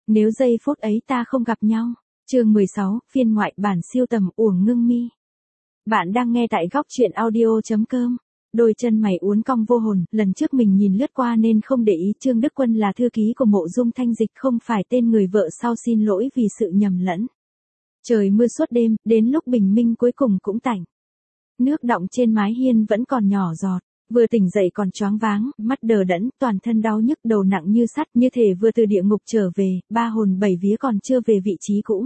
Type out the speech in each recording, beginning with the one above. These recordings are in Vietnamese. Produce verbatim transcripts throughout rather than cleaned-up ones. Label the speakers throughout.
Speaker 1: Nếu giây phút ấy ta không gặp nhau. Chương mười sáu, phiên ngoại bản siêu tầm Uổng Ngưng Mi. Bạn đang nghe tại góc truyện audio chấm com. Đôi chân mày uốn cong vô hồn, lần trước mình nhìn lướt qua nên không để ý. Trương Đức Quân là thư ký của Mộ Dung Thanh Dịch, không phải tên người vợ sau, xin lỗi vì sự nhầm lẫn. Trời mưa suốt đêm, đến lúc bình minh cuối cùng cũng tạnh. Nước đọng trên mái hiên vẫn còn nhỏ giọt. Vừa tỉnh dậy còn choáng váng, mắt đờ đẫn, toàn thân đau nhức, đầu nặng như sắt, như thể vừa từ địa ngục trở về, ba hồn bảy vía còn chưa về vị trí cũ.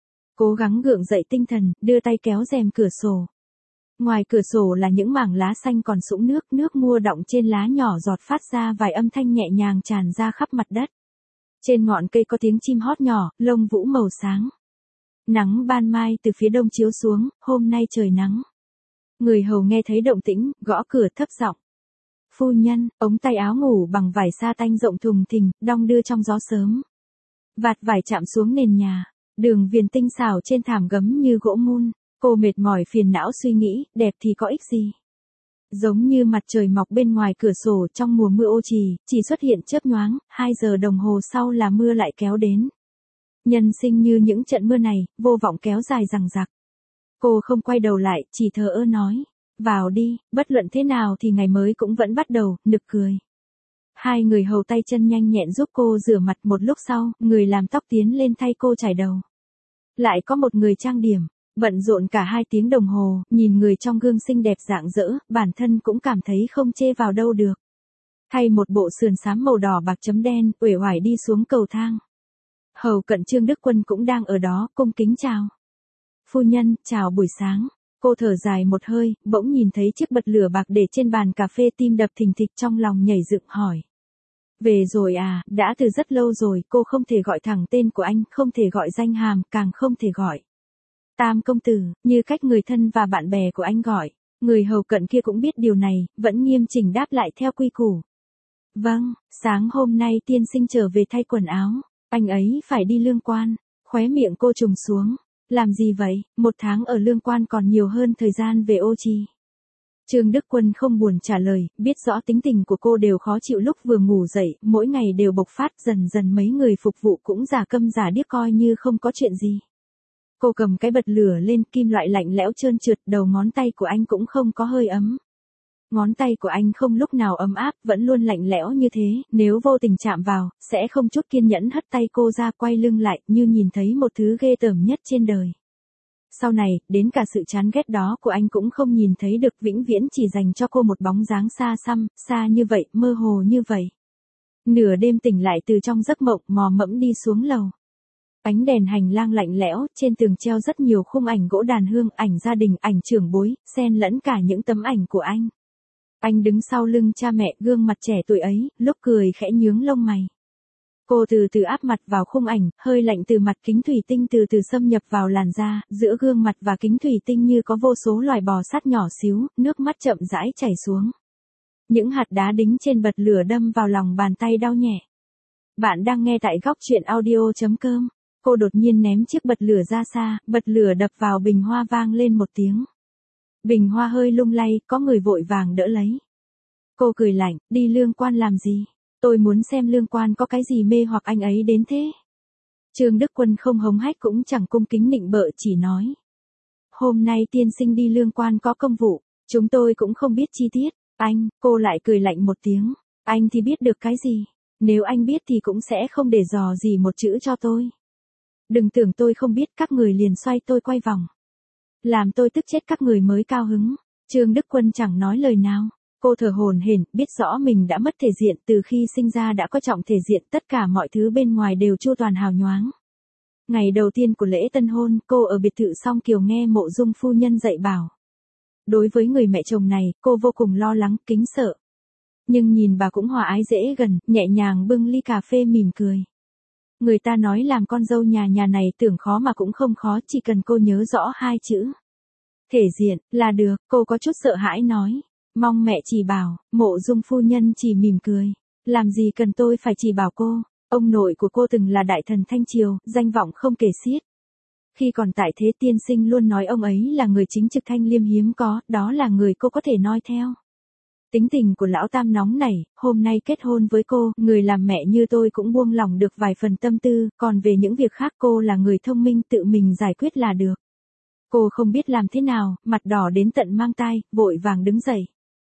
Speaker 1: Cố gắng gượng dậy tinh thần, đưa tay kéo rèm cửa sổ. Ngoài cửa sổ là những mảng lá xanh còn sũng nước, nước mưa đọng trên lá nhỏ giọt phát ra vài âm thanh nhẹ nhàng tràn ra khắp mặt đất. Trên ngọn cây có tiếng chim hót nhỏ, lông vũ màu sáng. Nắng ban mai từ phía đông chiếu xuống, hôm nay trời nắng. Người hầu nghe thấy động tĩnh, gõ cửa thấp giọng. Phu nhân, ống tay áo ngủ bằng vải sa tanh rộng thùng thình, đong đưa trong gió sớm. Vạt vải chạm xuống nền nhà, đường viền tinh xảo trên thảm gấm như gỗ mun. Cô mệt mỏi phiền não suy nghĩ, đẹp thì có ích gì. Giống như mặt trời mọc bên ngoài cửa sổ trong mùa mưa ô trì, chỉ xuất hiện chớp nhoáng, hai giờ đồng hồ sau là mưa lại kéo đến. Nhân sinh như những trận mưa này, vô vọng kéo dài dằng dặc. Cô không quay đầu lại, chỉ thờ ơ nói. Vào đi, bất luận thế nào thì ngày mới cũng vẫn bắt đầu, nực cười. Hai người hầu tay chân nhanh nhẹn giúp cô rửa mặt, một lúc sau, người làm tóc tiến lên thay cô chải đầu. Lại có một người trang điểm, bận rộn cả hai tiếng đồng hồ, nhìn người trong gương xinh đẹp rạng rỡ, bản thân cũng cảm thấy không chê vào đâu được. Thay một bộ sườn xám màu đỏ bạc chấm đen, uể oải đi xuống cầu thang. Hầu cận Trương Đức Quân cũng đang ở đó, cung kính chào. Phu nhân, chào buổi sáng. Cô thở dài một hơi, bỗng nhìn thấy chiếc bật lửa bạc để trên bàn cà phê, tim đập thình thịch trong lòng nhảy dựng hỏi. Về rồi à, đã từ rất lâu rồi, cô không thể gọi thẳng tên của anh, không thể gọi danh hàm, càng không thể gọi Tam công tử, như cách người thân và bạn bè của anh gọi. Người hầu cận kia cũng biết điều này, vẫn nghiêm chỉnh đáp lại theo quy củ. Vâng, sáng hôm nay tiên sinh trở về thay quần áo, anh ấy phải đi lương quan. Khóe miệng cô trùng xuống. Làm gì vậy, một tháng ở lương quan còn nhiều hơn thời gian về ô trì. Trương Đức Quân không buồn trả lời, biết rõ tính tình của cô đều khó chịu lúc vừa ngủ dậy, mỗi ngày đều bộc phát, dần dần mấy người phục vụ cũng giả câm giả điếc coi như không có chuyện gì. Cô cầm cái bật lửa lên, kim loại lạnh lẽo trơn trượt, đầu ngón tay của anh cũng không có hơi ấm. Ngón tay của anh không lúc nào ấm áp, vẫn luôn lạnh lẽo như thế, nếu vô tình chạm vào, sẽ không chút kiên nhẫn hất tay cô ra, quay lưng lại, như nhìn thấy một thứ ghê tởm nhất trên đời. Sau này, đến cả sự chán ghét đó của anh cũng không nhìn thấy được, vĩnh viễn chỉ dành cho cô một bóng dáng xa xăm, xa như vậy, mơ hồ như vậy. Nửa đêm tỉnh lại từ trong giấc mộng, mò mẫm đi xuống lầu. Ánh đèn hành lang lạnh lẽo, trên tường treo rất nhiều khung ảnh gỗ đàn hương, ảnh gia đình, ảnh trưởng bối, xen lẫn cả những tấm ảnh của anh. Anh đứng sau lưng cha mẹ, gương mặt trẻ tuổi ấy, lúc cười khẽ nhướng lông mày. Cô từ từ áp mặt vào khung ảnh, hơi lạnh từ mặt kính thủy tinh từ từ xâm nhập vào làn da, giữa gương mặt và kính thủy tinh như có vô số loài bò sát nhỏ xíu, nước mắt chậm rãi chảy xuống. Những hạt đá đính trên bật lửa đâm vào lòng bàn tay đau nhẹ. Bạn đang nghe tại góc truyện audio chấm com. Cô đột nhiên ném chiếc bật lửa ra xa, bật lửa đập vào bình hoa vang lên một tiếng. Bình hoa hơi lung lay, có người vội vàng đỡ lấy. Cô cười lạnh, đi lương quan làm gì? Tôi muốn xem lương quan có cái gì mê hoặc anh ấy đến thế. Trương Đức Quân không hống hách cũng chẳng cung kính nịnh bợ, chỉ nói. Hôm nay tiên sinh đi lương quan có công vụ, chúng tôi cũng không biết chi tiết. Anh, cô lại cười lạnh một tiếng. Anh thì biết được cái gì? Nếu anh biết thì cũng sẽ không để dò gì một chữ cho tôi. Đừng tưởng tôi không biết, các người liền xoay tôi quay vòng. Làm tôi tức chết các người mới cao hứng. Trương Đức Quân chẳng nói lời nào. Cô thở hổn hển, biết rõ mình đã mất thể diện, từ khi sinh ra đã coi trọng thể diện, tất cả mọi thứ bên ngoài đều chu toàn hào nhoáng. Ngày đầu tiên của lễ tân hôn, cô ở biệt thự Song Kiều nghe Mộ Dung phu nhân dạy bảo. Đối với người mẹ chồng này, cô vô cùng lo lắng, kính sợ. Nhưng nhìn bà cũng hòa ái dễ gần, nhẹ nhàng bưng ly cà phê mỉm cười. Người ta nói làm con dâu nhà nhà này tưởng khó mà cũng không khó, chỉ cần cô nhớ rõ hai chữ. Thể diện, là được, cô có chút sợ hãi nói. Mong mẹ chỉ bảo. Mộ Dung phu nhân chỉ mỉm cười. Làm gì cần tôi phải chỉ bảo cô, ông nội của cô từng là đại thần Thanh Triều, danh vọng không kể xiết. Khi còn tại thế tiên sinh luôn nói ông ấy là người chính trực thanh liêm hiếm có, đó là người cô có thể noi theo. Tính tình của lão Tam nóng nảy, hôm nay kết hôn với cô, người làm mẹ như tôi cũng buông lỏng được vài phần tâm tư, còn về những việc khác cô là người thông minh tự mình giải quyết là được. Cô không biết làm thế nào, mặt đỏ đến tận mang tai, vội vàng đứng dậy.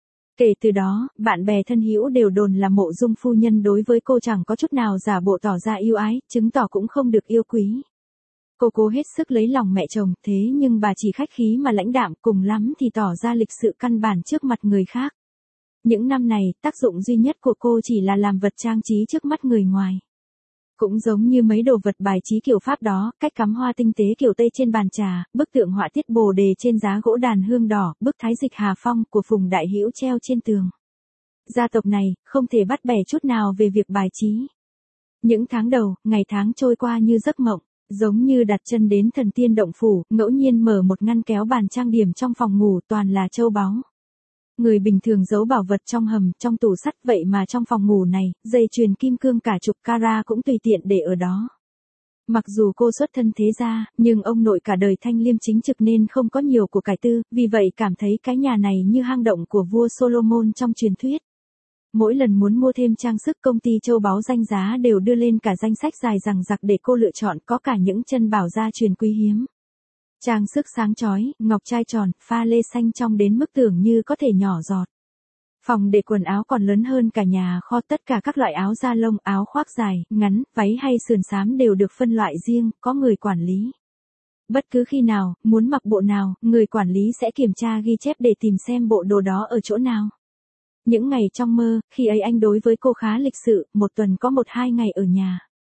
Speaker 1: Kể từ đó, bạn bè thân hữu đều đồn là Mộ Dung phu nhân đối với cô chẳng có chút nào giả bộ tỏ ra yêu ái, chứng tỏ cũng không được yêu quý. Cô cố hết sức lấy lòng mẹ chồng, thế nhưng bà chỉ khách khí mà lãnh đạm, cùng lắm thì tỏ ra lịch sự căn bản trước mặt người khác. Những năm này, tác dụng duy nhất của cô chỉ là làm vật trang trí trước mắt người ngoài. Cũng giống như mấy đồ vật bài trí kiểu Pháp đó, cách cắm hoa tinh tế kiểu Tây trên bàn trà, bức tượng họa tiết Bồ Đề trên giá gỗ đàn hương đỏ, bức Thái Dịch Hà Phong của Phùng Đại Hữu treo trên tường. Gia tộc này, không thể bắt bẻ chút nào về việc bài trí. Những tháng đầu, ngày tháng trôi qua như giấc mộng, giống như đặt chân đến thần tiên động phủ, ngẫu nhiên mở một ngăn kéo bàn trang điểm trong phòng ngủ toàn là châu báu. Người bình thường giấu bảo vật trong hầm, trong tủ sắt, vậy mà trong phòng ngủ này, dây chuyền kim cương cả chục carat cũng tùy tiện để ở đó. Mặc dù cô xuất thân thế gia, nhưng ông nội cả đời thanh liêm chính trực nên không có nhiều của cải tư, vì vậy cảm thấy cái nhà này như hang động của vua Solomon trong truyền thuyết. Mỗi lần muốn mua thêm trang sức, công ty châu báu danh giá đều đưa lên cả danh sách dài dằng dặc để cô lựa chọn, có cả những chân bảo gia truyền quý hiếm. Trang sức sáng chói, ngọc trai tròn, pha lê xanh trong đến mức tưởng như có thể nhỏ giọt. Phòng để quần áo còn lớn hơn cả nhà kho, tất cả các loại áo da lông, áo khoác dài, ngắn, váy hay sườn xám đều được phân loại riêng, có người quản lý. Bất cứ khi nào, muốn mặc bộ nào, người quản lý sẽ kiểm tra ghi chép để tìm xem bộ đồ đó ở chỗ nào. Những ngày trong mơ, khi ấy anh đối với cô khá lịch sự, một tuần có một hai ngày ở nhà.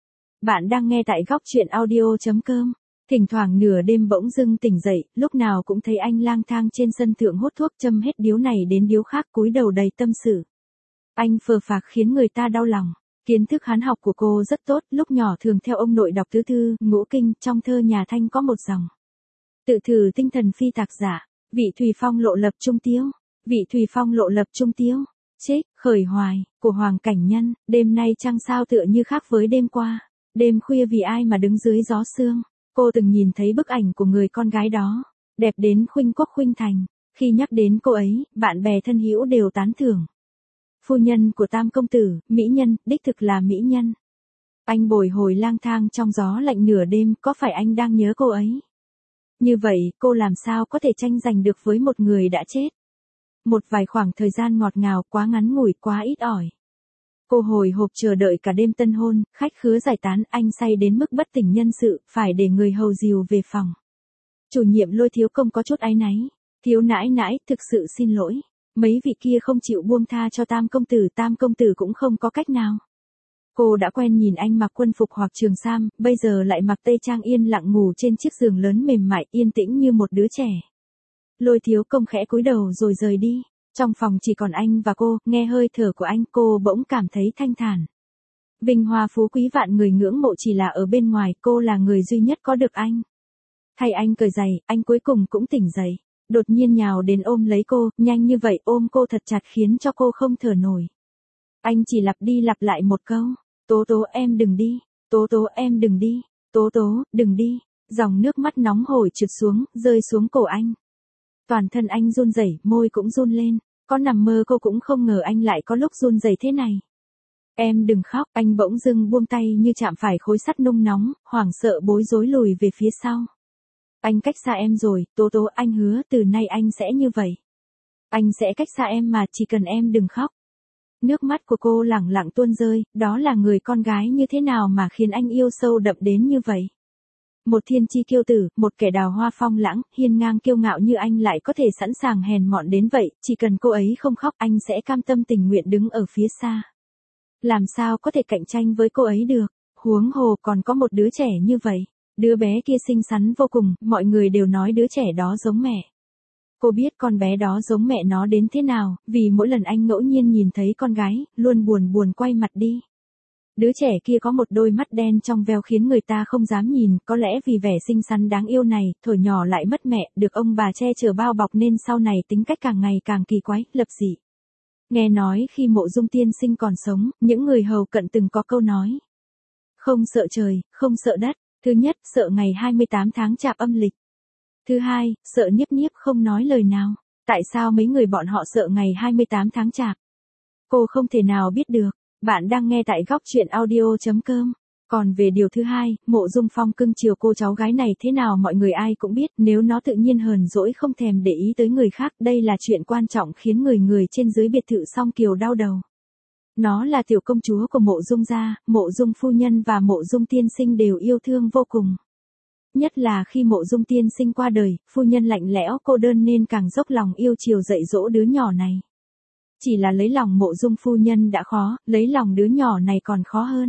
Speaker 1: Bạn đang nghe tại góc truyện audio chấm com. Thỉnh thoảng nửa đêm bỗng dưng tỉnh dậy, lúc nào cũng thấy anh lang thang trên sân thượng hút thuốc, châm hết điếu này đến điếu khác, cúi đầu đầy tâm sự. Anh phờ phạc khiến người ta đau lòng. Kiến thức hán học của cô rất tốt, lúc nhỏ thường theo ông nội đọc tứ thư, ngũ kinh, trong thơ nhà Thanh có một dòng. Tự thử tinh thần phi tạc giả, vị thùy phong lộ lập trung tiếu, vị thùy phong lộ lập trung tiếu, trích, khởi hoài, của Hoàng Cảnh Nhân, đêm nay trăng sao tựa như khác với đêm qua, đêm khuya vì ai mà đứng dưới gió sương. Cô từng nhìn thấy bức ảnh của người con gái đó, đẹp đến khuynh quốc khuynh thành, khi nhắc đến cô ấy, bạn bè thân hữu đều tán thưởng. Phu nhân của Tam công tử, mỹ nhân, đích thực là mỹ nhân. Anh bồi hồi lang thang trong gió lạnh nửa đêm, có phải anh đang nhớ cô ấy? Như vậy, cô làm sao có thể tranh giành được với một người đã chết? Một vài khoảng thời gian ngọt ngào, quá ngắn ngủi, quá ít ỏi. Cô hồi hộp chờ đợi cả đêm tân hôn, khách khứa giải tán, anh say đến mức bất tỉnh nhân sự, phải để người hầu dìu về phòng. Chủ nhiệm Lôi thiếu công có chút áy náy. Thiếu nãi nãi, thực sự xin lỗi. Mấy vị kia không chịu buông tha cho Tam công tử, Tam công tử cũng không có cách nào. Cô đã quen nhìn anh mặc quân phục hoặc trường sam, bây giờ lại mặc tây trang yên lặng ngủ trên chiếc giường lớn mềm mại, yên tĩnh như một đứa trẻ. Lôi thiếu công khẽ cúi đầu rồi rời đi. Trong phòng chỉ còn anh và cô, nghe hơi thở của anh, cô bỗng cảm thấy thanh thản. Vinh hoa phú quý vạn người ngưỡng mộ chỉ là ở bên ngoài, cô là người duy nhất có được anh. Thay anh cởi giày, anh cuối cùng cũng tỉnh dậy. Đột nhiên nhào đến ôm lấy cô, nhanh như vậy ôm cô thật chặt khiến cho cô không thở nổi. Anh chỉ lặp đi lặp lại một câu, Tố tố em đừng đi, Tố tố em đừng đi, Tố tố, đừng đi. Dòng nước mắt nóng hổi trượt xuống, rơi xuống cổ anh. Toàn thân anh run rẩy, môi cũng run lên. Có nằm mơ cô cũng không ngờ anh lại có lúc run rẩy thế này. Em đừng khóc, anh bỗng dưng buông tay như chạm phải khối sắt nung nóng, hoảng sợ bối rối lùi về phía sau. Anh cách xa em rồi, Tố tố, anh hứa từ nay anh sẽ như vậy. Anh sẽ cách xa em mà, chỉ cần em đừng khóc. Nước mắt của cô lẳng lặng tuôn rơi, đó là người con gái như thế nào mà khiến anh yêu sâu đậm đến như vậy. Một thiên chi kiêu tử, một kẻ đào hoa phong lãng, hiên ngang kiêu ngạo như anh lại có thể sẵn sàng hèn mọn đến vậy, chỉ cần cô ấy không khóc anh sẽ cam tâm tình nguyện đứng ở phía xa. Làm sao có thể cạnh tranh với cô ấy được, huống hồ còn có một đứa trẻ như vậy. Đứa bé kia xinh xắn vô cùng, mọi người đều nói đứa trẻ đó giống mẹ. Cô biết con bé đó giống mẹ nó đến thế nào, vì mỗi lần anh ngẫu nhiên nhìn thấy con gái, luôn buồn buồn quay mặt đi. Đứa trẻ kia có một đôi mắt đen trong veo khiến người ta không dám nhìn, có lẽ vì vẻ xinh xắn đáng yêu này, thuở nhỏ lại mất mẹ, được ông bà che chở bao bọc nên sau này tính cách càng ngày càng kỳ quái, lập dị. Nghe nói khi Mộ Dung tiên sinh còn sống, những người hầu cận từng có câu nói. Không sợ trời, không sợ đất, thứ nhất, sợ ngày hai mươi tám tháng chạp âm lịch. Thứ hai, sợ Niếp Niếp không nói lời nào. Tại sao mấy người bọn họ sợ ngày hai mươi tám tháng chạp? Cô không thể nào biết được. Bạn đang nghe tại góc chuyện audio.com. Còn về điều thứ hai, Mộ Dung Phong cưng chiều cô cháu gái này thế nào mọi người ai cũng biết, nếu nó tự nhiên hờn dỗi không thèm để ý tới người khác, đây là chuyện quan trọng khiến người người trên dưới biệt thự Song Kiều đau đầu. Nó là tiểu công chúa của Mộ Dung gia, Mộ Dung phu nhân và Mộ Dung tiên sinh đều yêu thương vô cùng. Nhất là khi Mộ Dung tiên sinh qua đời, phu nhân lạnh lẽo cô đơn nên càng dốc lòng yêu chiều dạy dỗ đứa nhỏ này. Chỉ là lấy lòng Mộ Dung phu nhân đã khó, lấy lòng đứa nhỏ này còn khó hơn.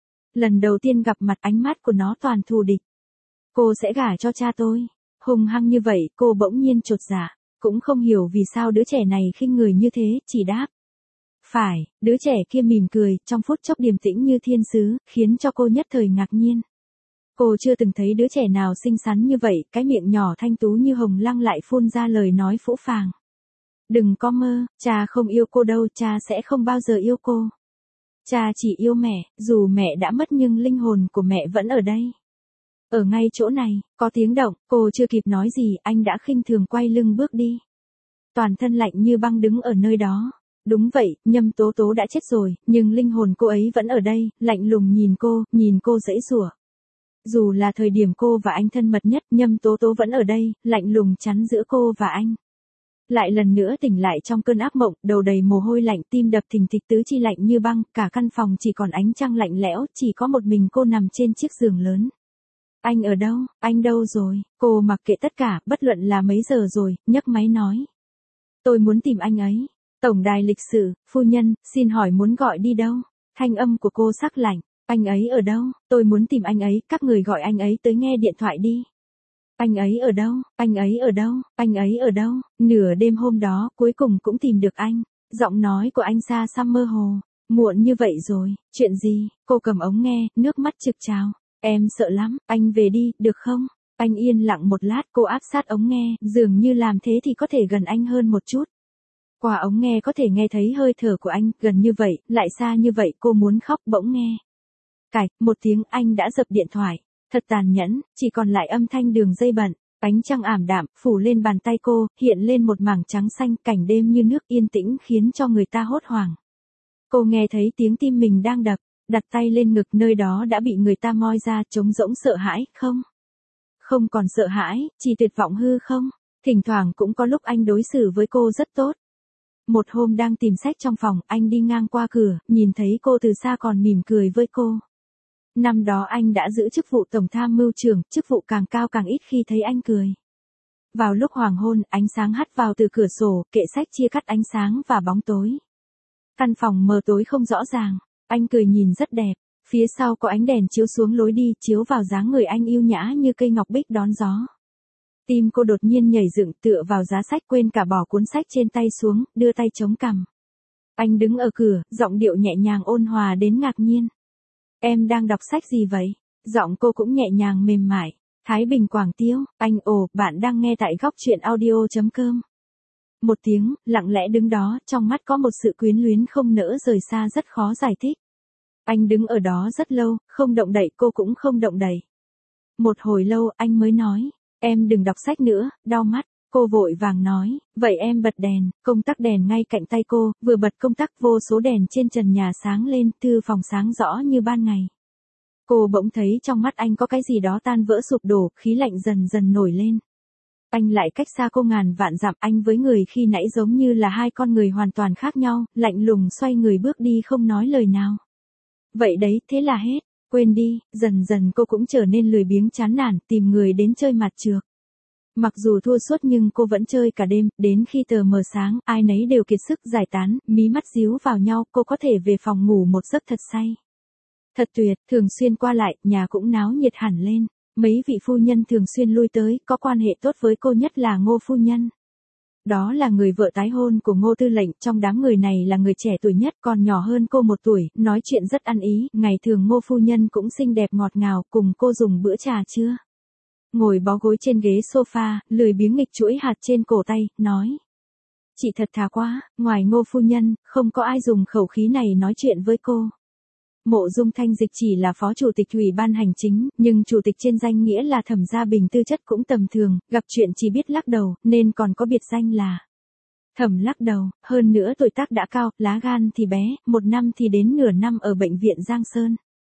Speaker 1: Lần đầu tiên gặp mặt ánh mắt của nó toàn thù địch. Cô sẽ gả cho cha tôi. Hùng hăng như vậy, cô bỗng nhiên chột dạ, cũng không hiểu vì sao đứa trẻ này khinh người như thế, chỉ đáp. Phải, đứa trẻ kia mỉm cười, trong phút chốc điềm tĩnh như thiên sứ, khiến cho cô nhất thời ngạc nhiên. Cô chưa từng thấy đứa trẻ nào xinh xắn như vậy, cái miệng nhỏ thanh tú như hồng lăng lại phun ra lời nói phũ phàng. Đừng có mơ, cha không yêu cô đâu, cha sẽ không bao giờ yêu cô. Cha chỉ yêu mẹ, dù mẹ đã mất nhưng linh hồn của mẹ vẫn ở đây. Ở ngay chỗ này, có tiếng động, cô chưa kịp nói gì, anh đã khinh thường quay lưng bước đi. Toàn thân lạnh như băng đứng ở nơi đó. Đúng vậy, Nhâm Tố Tố đã chết rồi, nhưng linh hồn cô ấy vẫn ở đây, lạnh lùng nhìn cô, nhìn cô giãy giụa. Dù là thời điểm cô và anh thân mật nhất, Nhâm Tố Tố vẫn ở đây, lạnh lùng chắn giữa cô và anh. Lại lần nữa tỉnh lại trong cơn ác mộng, đầu đầy mồ hôi lạnh, tim đập thình thịch, tứ chi lạnh như băng, cả căn phòng chỉ còn ánh trăng lạnh lẽo, chỉ có một mình cô nằm trên chiếc giường lớn. Anh ở đâu, anh đâu rồi? Cô mặc kệ tất cả, bất luận là mấy giờ rồi, nhấc máy nói. Tôi muốn tìm anh ấy. Tổng đài lịch sử, phu nhân, xin hỏi muốn gọi đi đâu? Thanh âm của cô sắc lạnh. Anh ấy ở đâu? Tôi muốn tìm anh ấy, các người gọi anh ấy tới nghe điện thoại đi. Anh ấy ở đâu? Anh ấy ở đâu? Anh ấy ở đâu? Nửa đêm hôm đó, cuối cùng cũng tìm được anh. Giọng nói của anh xa xăm mơ hồ. Muộn như vậy rồi, chuyện gì? Cô cầm ống nghe, nước mắt trực trào. Em sợ lắm, anh về đi, được không? Anh yên lặng một lát, cô áp sát ống nghe, dường như làm thế thì có thể gần anh hơn một chút. Qua ống nghe có thể nghe thấy hơi thở của anh, gần như vậy, lại xa như vậy, cô muốn khóc bỗng nghe. Cạch, một tiếng anh đã dập điện thoại. Thật tàn nhẫn, chỉ còn lại âm thanh đường dây bận. Ánh trăng ảm đạm, phủ lên bàn tay cô, hiện lên một mảng trắng xanh, cảnh đêm như nước yên tĩnh khiến cho người ta hốt hoảng. Cô nghe thấy tiếng tim mình đang đập, đặt tay lên ngực nơi đó đã bị người ta moi ra, trống rỗng sợ hãi, không? Không còn sợ hãi, chỉ tuyệt vọng hư không? Thỉnh thoảng cũng có lúc anh đối xử với cô rất tốt. Một hôm đang tìm sách trong phòng, anh đi ngang qua cửa, nhìn thấy cô từ xa còn mỉm cười với cô. Năm đó anh đã giữ chức vụ tổng tham mưu trưởng, chức vụ càng cao càng ít khi thấy anh cười. Vào lúc hoàng hôn, ánh sáng hắt vào từ cửa sổ, kệ sách chia cắt ánh sáng và bóng tối. Căn phòng mờ tối không rõ ràng, anh cười nhìn rất đẹp, phía sau có ánh đèn chiếu xuống lối đi, chiếu vào dáng người anh yêu nhã như cây ngọc bích đón gió. Tim cô đột nhiên nhảy dựng tựa vào giá sách quên cả bỏ cuốn sách trên tay xuống, đưa tay chống cằm. Anh đứng ở cửa, giọng điệu nhẹ nhàng ôn hòa đến ngạc nhiên. Em đang đọc sách gì vậy? Giọng cô cũng nhẹ nhàng mềm mại. Thái Bình Quảng Tiêu, anh ồ, bạn đang nghe tại góc chuyện audio.com. Một tiếng, lặng lẽ đứng đó, trong mắt có một sự quyến luyến không nỡ rời xa rất khó giải thích. Anh đứng ở đó rất lâu, không động đậy, cô cũng không động đậy. Một hồi lâu, anh mới nói, em đừng đọc sách nữa, đau mắt. Cô vội vàng nói, vậy em bật đèn, công tắc đèn ngay cạnh tay cô, vừa bật công tắc vô số đèn trên trần nhà sáng lên, thư phòng sáng rõ như ban ngày. Cô bỗng thấy trong mắt anh có cái gì đó tan vỡ sụp đổ, khí lạnh dần dần nổi lên. Anh lại cách xa cô ngàn vạn dặm, anh với người khi nãy giống như là hai con người hoàn toàn khác nhau, lạnh lùng xoay người bước đi không nói lời nào. Vậy đấy, thế là hết, quên đi, dần dần cô cũng trở nên lười biếng chán nản, tìm người đến chơi mặt trược. Mặc dù thua suốt nhưng cô vẫn chơi cả đêm, đến khi tờ mờ sáng, ai nấy đều kiệt sức giải tán, mí mắt díu vào nhau, cô có thể về phòng ngủ một giấc thật say. Thật tuyệt, thường xuyên qua lại, nhà cũng náo nhiệt hẳn lên. Mấy vị phu nhân thường xuyên lui tới, có quan hệ tốt với cô nhất là Ngô phu nhân. Đó là người vợ tái hôn của Ngô Tư lệnh, trong đám người này là người trẻ tuổi nhất, còn nhỏ hơn cô một tuổi, nói chuyện rất ăn ý, ngày thường Ngô phu nhân cũng xinh đẹp ngọt ngào, cùng cô dùng bữa trà trưa. Ngồi bó gối trên ghế sofa, lười biếng nghịch chuỗi hạt trên cổ tay, nói. Chị thật thà quá, ngoài Ngô phu nhân, không có ai dùng khẩu khí này nói chuyện với cô. Mộ Dung Thanh Dịch chỉ là phó chủ tịch ủy ban hành chính, nhưng chủ tịch trên danh nghĩa là Thẩm Gia Bình tư chất cũng tầm thường, gặp chuyện chỉ biết lắc đầu, nên còn có biệt danh là Thẩm lắc đầu, hơn nữa tuổi tác đã cao, lá gan thì bé, một năm thì đến nửa năm ở bệnh viện Giang Sơn.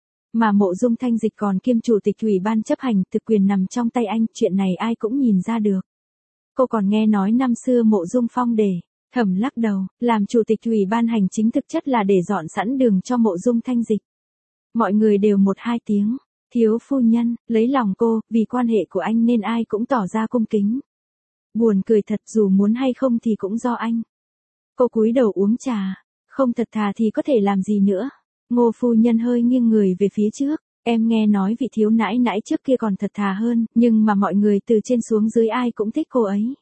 Speaker 1: Mà Mộ Dung Thanh Dịch còn kiêm chủ tịch ủy ban chấp hành, thực quyền nằm trong tay anh, chuyện này ai cũng nhìn ra được. Cô còn nghe nói năm xưa Mộ Dung Phong để, Thẩm lắc đầu, làm chủ tịch ủy ban hành chính thực chất là để dọn sẵn đường cho Mộ Dung Thanh Dịch. Mọi người đều một hai tiếng, thiếu phu nhân, lấy lòng cô, vì quan hệ của anh nên ai cũng tỏ ra cung kính. Buồn cười thật, dù muốn hay không thì cũng do anh. Cô cúi đầu uống trà, không thật thà thì có thể làm gì nữa. Ngô phu nhân hơi nghiêng người về phía trước, em nghe nói vị thiếu nãi nãi trước kia còn thật thà hơn, nhưng mà mọi người từ trên xuống dưới ai cũng thích cô ấy.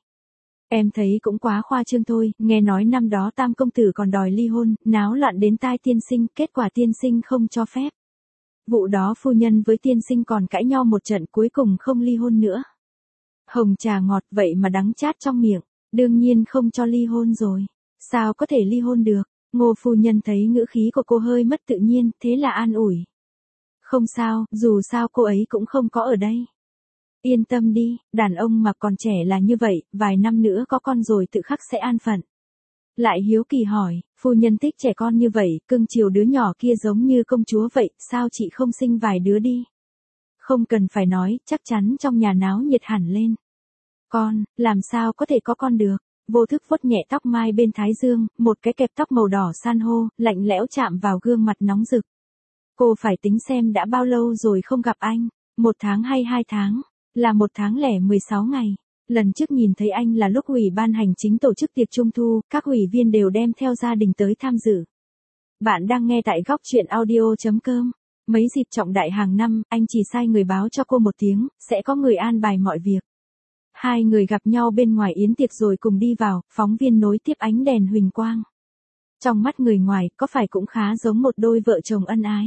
Speaker 1: Em thấy cũng quá khoa trương thôi, nghe nói năm đó Tam công tử còn đòi ly hôn, náo loạn đến tai tiên sinh, kết quả tiên sinh không cho phép. Vụ đó phu nhân với tiên sinh còn cãi nhau một trận, cuối cùng không ly hôn nữa. Hồng trà ngọt vậy mà đắng chát trong miệng, đương nhiên không cho ly hôn rồi. Sao có thể ly hôn được? Ngô phu nhân thấy ngữ khí của cô hơi mất tự nhiên, thế là an ủi. Không sao, dù sao cô ấy cũng không có ở đây. Yên tâm đi, đàn ông mà còn trẻ là như vậy, vài năm nữa có con rồi tự khắc sẽ an phận. Lại hiếu kỳ hỏi, phu nhân thích trẻ con như vậy, cưng chiều đứa nhỏ kia giống như công chúa vậy, sao chị không sinh vài đứa đi? Không cần phải nói, chắc chắn trong nhà náo nhiệt hẳn lên. Con, làm sao có thể có con được? Vô thức vuốt nhẹ tóc mai bên thái dương, một cái kẹp tóc màu đỏ san hô, lạnh lẽo chạm vào gương mặt nóng rực. Cô phải tính xem đã bao lâu rồi không gặp anh, một tháng hay hai tháng, là một tháng lẻ mười sáu ngày. Lần trước nhìn thấy anh là lúc ủy ban hành chính tổ chức tiệc trung thu, các ủy viên đều đem theo gia đình tới tham dự. Bạn đang nghe tại góc truyện audio chấm com. Mấy dịp trọng đại hàng năm, anh chỉ sai người báo cho cô một tiếng, sẽ có người an bài mọi việc. Hai người gặp nhau bên ngoài yến tiệc rồi cùng đi vào, phóng viên nối tiếp ánh đèn huỳnh quang. Trong mắt người ngoài, có phải cũng khá giống một đôi vợ chồng ân ái.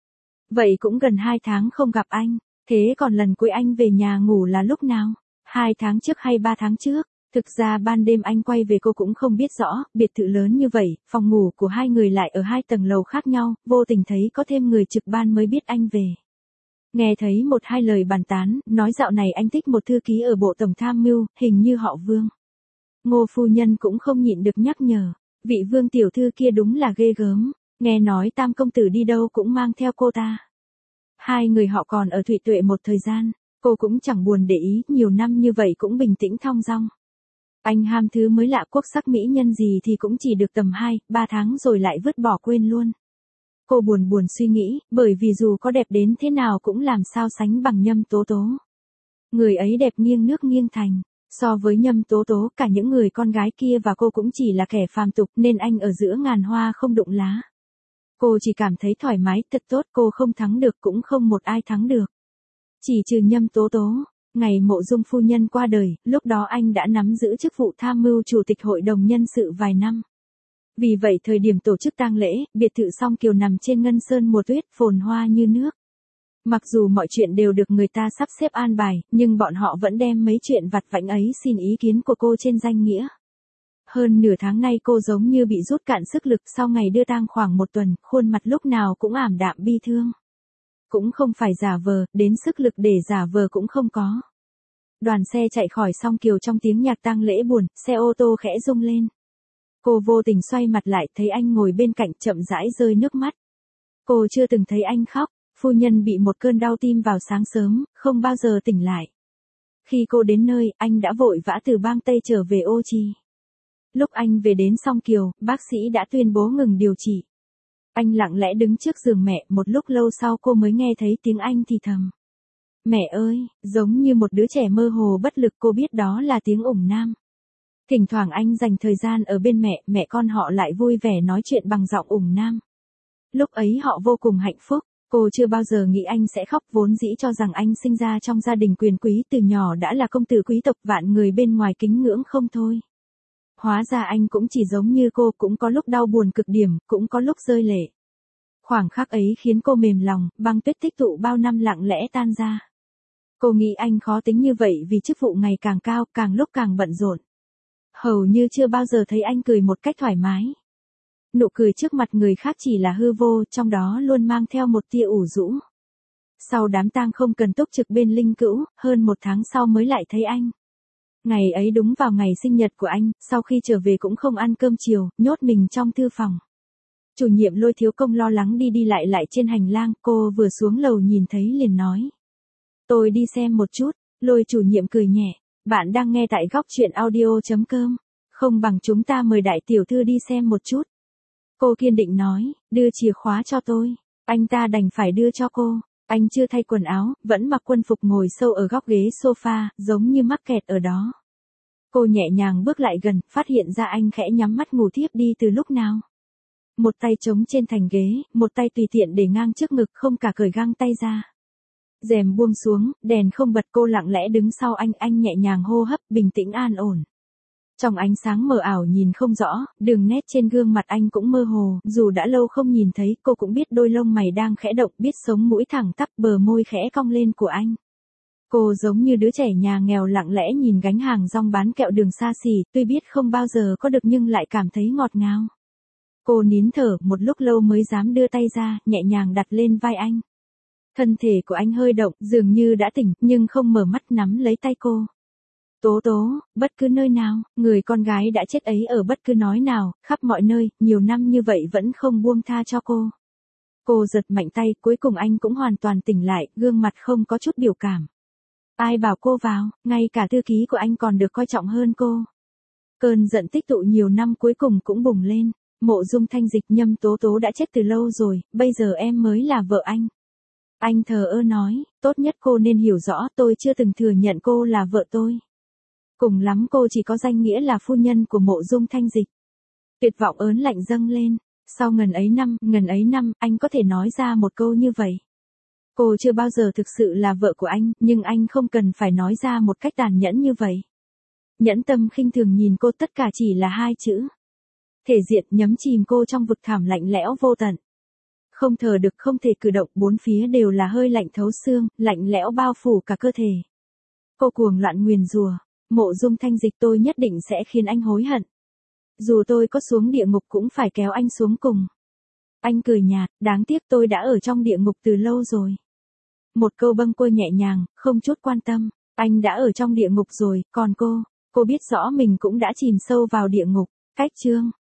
Speaker 1: Vậy cũng gần hai tháng không gặp anh, thế còn lần cuối anh về nhà ngủ là lúc nào? Hai tháng trước hay ba tháng trước? Thực ra ban đêm anh quay về cô cũng không biết rõ, biệt thự lớn như vậy, phòng ngủ của hai người lại ở hai tầng lầu khác nhau, vô tình thấy có thêm người trực ban mới biết anh về. Nghe thấy một hai lời bàn tán, nói dạo này anh thích một thư ký ở bộ tổng tham mưu, hình như họ Vương. Ngô phu nhân cũng không nhịn được nhắc nhở, vị Vương tiểu thư kia đúng là ghê gớm, nghe nói Tam công tử đi đâu cũng mang theo cô ta. Hai người họ còn ở Thụy Tuệ một thời gian, cô cũng chẳng buồn để ý, nhiều năm như vậy cũng bình tĩnh thong dong. Anh ham thứ mới lạ quốc sắc mỹ nhân gì thì cũng chỉ được tầm hai, ba tháng rồi lại vứt bỏ quên luôn. Cô buồn buồn suy nghĩ, bởi vì dù có đẹp đến thế nào cũng làm sao sánh bằng Nhâm Tố Tố. Người ấy đẹp nghiêng nước nghiêng thành, so với Nhâm Tố Tố cả những người con gái kia và cô cũng chỉ là kẻ phàm tục nên anh ở giữa ngàn hoa không đụng lá. Cô chỉ cảm thấy thoải mái, thật tốt, cô không thắng được cũng không một ai thắng được. Chỉ trừ Nhâm Tố Tố. Ngày Mộ Dung phu nhân qua đời, lúc đó anh đã nắm giữ chức vụ tham mưu chủ tịch hội đồng nhân sự vài năm. Vì vậy thời điểm tổ chức tang lễ, biệt thự Song Kiều nằm trên ngân sơn mùa tuyết, phồn hoa như nước. Mặc dù mọi chuyện đều được người ta sắp xếp an bài, nhưng bọn họ vẫn đem mấy chuyện vặt vãnh ấy xin ý kiến của cô trên danh nghĩa. Hơn nửa tháng nay cô giống như bị rút cạn sức lực, sau ngày đưa tang khoảng một tuần, khuôn mặt lúc nào cũng ảm đạm bi thương. Cũng không phải giả vờ, đến sức lực để giả vờ cũng không có. Đoàn xe chạy khỏi Song Kiều trong tiếng nhạc tang lễ buồn, xe ô tô khẽ rung lên. Cô vô tình xoay mặt lại, thấy anh ngồi bên cạnh chậm rãi rơi nước mắt. Cô chưa từng thấy anh khóc, phu nhân bị một cơn đau tim vào sáng sớm, không bao giờ tỉnh lại. Khi cô đến nơi, anh đã vội vã từ bang Tây trở về Ô Trì. Lúc anh về đến Song Kiều, bác sĩ đã tuyên bố ngừng điều trị. Anh lặng lẽ đứng trước giường mẹ, một lúc lâu sau cô mới nghe thấy tiếng anh thì thầm. Mẹ ơi, giống như một đứa trẻ mơ hồ bất lực, cô biết đó là tiếng ủng nam. Thỉnh thoảng anh dành thời gian ở bên mẹ, mẹ con họ lại vui vẻ nói chuyện bằng giọng ủng nam. Lúc ấy họ vô cùng hạnh phúc, cô chưa bao giờ nghĩ anh sẽ khóc, vốn dĩ cho rằng anh sinh ra trong gia đình quyền quý từ nhỏ đã là công tử quý tộc, vạn người bên ngoài kính ngưỡng không thôi. Hóa ra anh cũng chỉ giống như cô, cũng có lúc đau buồn cực điểm, cũng có lúc rơi lệ. Khoảng khắc ấy khiến cô mềm lòng, băng tuyết tích tụ bao năm lặng lẽ tan ra. Cô nghĩ anh khó tính như vậy vì chức vụ ngày càng cao, càng lúc càng bận rộn. Hầu như chưa bao giờ thấy anh cười một cách thoải mái. Nụ cười trước mặt người khác chỉ là hư vô, trong đó luôn mang theo một tia ủ rũ. Sau đám tang không cần túc trực bên linh cữu, hơn một tháng sau mới lại thấy anh. Ngày ấy đúng vào ngày sinh nhật của anh, sau khi trở về cũng không ăn cơm chiều, nhốt mình trong thư phòng. Chủ nhiệm Lôi thiếu công lo lắng đi đi lại lại trên hành lang, cô vừa xuống lầu nhìn thấy liền nói. Tôi đi xem một chút, Lôi chủ nhiệm cười nhẹ, bạn đang nghe tại góc chuyện audio.com, không bằng chúng ta mời đại tiểu thư đi xem một chút. Cô kiên định nói, đưa chìa khóa cho tôi, anh ta đành phải đưa cho cô. Anh chưa thay quần áo, vẫn mặc quân phục ngồi sâu ở góc ghế sofa, giống như mắc kẹt ở đó. Cô nhẹ nhàng bước lại gần, phát hiện ra anh khẽ nhắm mắt ngủ thiếp đi từ lúc nào. Một tay chống trên thành ghế, một tay tùy tiện để ngang trước ngực không cả cởi găng tay ra. Rèm buông xuống, đèn không bật, cô lặng lẽ đứng sau anh, anh nhẹ nhàng hô hấp, bình tĩnh an ổn. Trong ánh sáng mờ ảo nhìn không rõ, đường nét trên gương mặt anh cũng mơ hồ, dù đã lâu không nhìn thấy, cô cũng biết đôi lông mày đang khẽ động, biết sống mũi thẳng tắp, bờ môi khẽ cong lên của anh. Cô giống như đứa trẻ nhà nghèo lặng lẽ nhìn gánh hàng rong bán kẹo đường xa xỉ, tuy biết không bao giờ có được nhưng lại cảm thấy ngọt ngào. Cô nín thở, một lúc lâu mới dám đưa tay ra, nhẹ nhàng đặt lên vai anh. Thân thể của anh hơi động, dường như đã tỉnh, nhưng không mở mắt nắm lấy tay cô. Tố tố, bất cứ nơi nào, người con gái đã chết ấy ở bất cứ nói nào, khắp mọi nơi, nhiều năm như vậy vẫn không buông tha cho cô. Cô giật mạnh tay, cuối cùng anh cũng hoàn toàn tỉnh lại, gương mặt không có chút biểu cảm. Ai bảo cô vào, ngay cả thư ký của anh còn được coi trọng hơn cô. Cơn giận tích tụ nhiều năm cuối cùng cũng bùng lên. Mộ Dung Thanh Dịch, Nhâm Tố Tố đã chết từ lâu rồi, bây giờ em mới là vợ anh. Anh thờ ơ nói, tốt nhất cô nên hiểu rõ, tôi chưa từng thừa nhận cô là vợ tôi. Cùng lắm cô chỉ có danh nghĩa là phu nhân của Mộ Dung Thanh Dịch. Tuyệt vọng ớn lạnh dâng lên, sau ngần ấy năm, ngần ấy năm, anh có thể nói ra một câu như vậy. Cô chưa bao giờ thực sự là vợ của anh, nhưng anh không cần phải nói ra một cách tàn nhẫn như vậy. Nhẫn Tâm khinh thường nhìn cô, tất cả chỉ là hai chữ. Thể diện nhấm chìm cô trong vực thẳm lạnh lẽo vô tận. Không thở được, không thể cử động, bốn phía đều là hơi lạnh thấu xương, lạnh lẽo bao phủ cả cơ thể. Cô cuồng loạn nguyền rủa, Mộ Dung Thanh Dịch, tôi nhất định sẽ khiến anh hối hận. Dù tôi có xuống địa ngục cũng phải kéo anh xuống cùng. Anh cười nhạt, đáng tiếc tôi đã ở trong địa ngục từ lâu rồi. Một câu bâng quơ nhẹ nhàng, không chút quan tâm, anh đã ở trong địa ngục rồi, còn cô, cô biết rõ mình cũng đã chìm sâu vào địa ngục. Cách chương